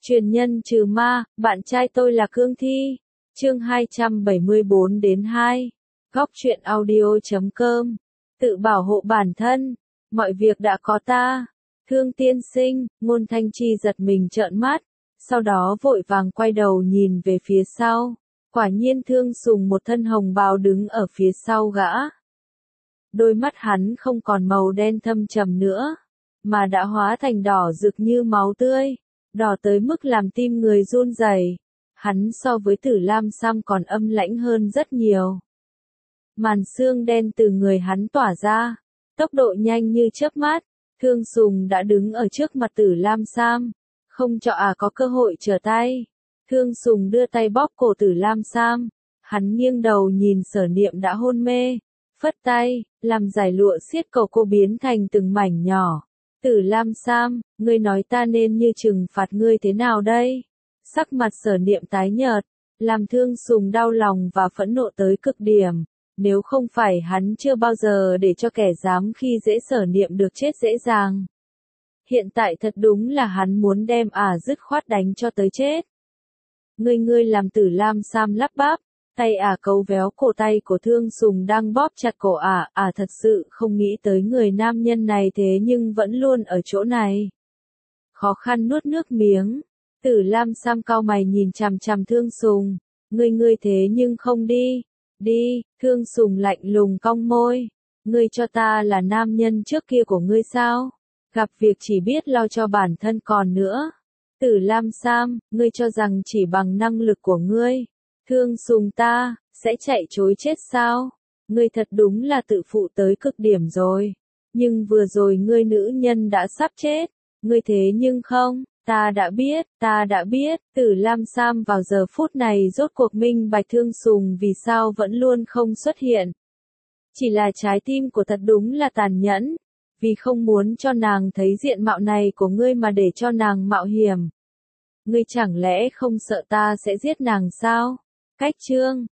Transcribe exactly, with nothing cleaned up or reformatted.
Truyền nhân trừ ma, bạn trai tôi là Cương Thi. Chương hai trăm bảy mươi bốn đến hai. Góc truyện audio chấm com. Tự bảo hộ bản thân. Mọi việc đã có ta. Thương tiên sinh, Ngôn Thanh Chi giật mình trợn mắt. Sau đó vội vàng quay đầu nhìn về phía sau. Quả nhiên Thương Sùng một thân hồng bào đứng ở phía sau gã. Đôi mắt hắn không còn màu đen thâm trầm nữa, mà đã hóa thành đỏ rực như máu tươi. Đỏ tới mức làm tim người run rẩy. Hắn so với Tử Lam Sam còn âm lãnh hơn rất nhiều. Màn sương đen từ người hắn tỏa ra, tốc độ nhanh như chớp mắt. Thương Sùng đã đứng ở trước mặt Tử Lam Sam, không cho à có cơ hội trở tay. Thương Sùng đưa tay bóp cổ Tử Lam Sam, hắn nghiêng đầu nhìn Sở Niệm đã hôn mê, phất tay, làm giải lụa xiết cổ cô biến thành từng mảnh nhỏ. Tử Lam Sam, ngươi nói ta nên như trừng phạt ngươi thế nào đây? Sắc mặt Sở Niệm tái nhợt, làm Thương Sùng đau lòng và phẫn nộ tới cực điểm. Nếu không phải hắn chưa bao giờ để cho kẻ dám khi dễ Sở Niệm được chết dễ dàng. Hiện tại thật đúng là hắn muốn đem ả dứt khoát đánh cho tới chết. Ngươi ngươi làm Tử Lam Sam lắp bắp, tay ả cấu véo cổ tay của Thương Sùng đang bóp chặt cổ ả, ả thật sự không nghĩ tới người nam nhân này thế nhưng vẫn luôn ở chỗ này. Khó khăn nuốt nước miếng, Tử Lam Sam cau mày nhìn chằm chằm Thương Sùng, ngươi ngươi thế nhưng không đi, đi, Thương Sùng lạnh lùng cong môi, ngươi cho ta là nam nhân trước kia của ngươi sao? Gặp việc chỉ biết lo cho bản thân còn nữa. Tử Lam Sam, ngươi cho rằng chỉ bằng năng lực của ngươi, Thương Sùng ta, sẽ chạy chối chết sao? Ngươi thật đúng là tự phụ tới cực điểm rồi. Nhưng vừa rồi ngươi nữ nhân đã sắp chết, ngươi thế nhưng không, ta đã biết, ta đã biết. Tử Lam Sam vào giờ phút này rốt cuộc minh bạch Thương Sùng vì sao vẫn luôn không xuất hiện. Chỉ là trái tim của thật đúng là tàn nhẫn. Vì không muốn cho nàng thấy diện mạo này của ngươi mà để cho nàng mạo hiểm. Ngươi chẳng lẽ không sợ ta sẽ giết nàng sao? Cách chương,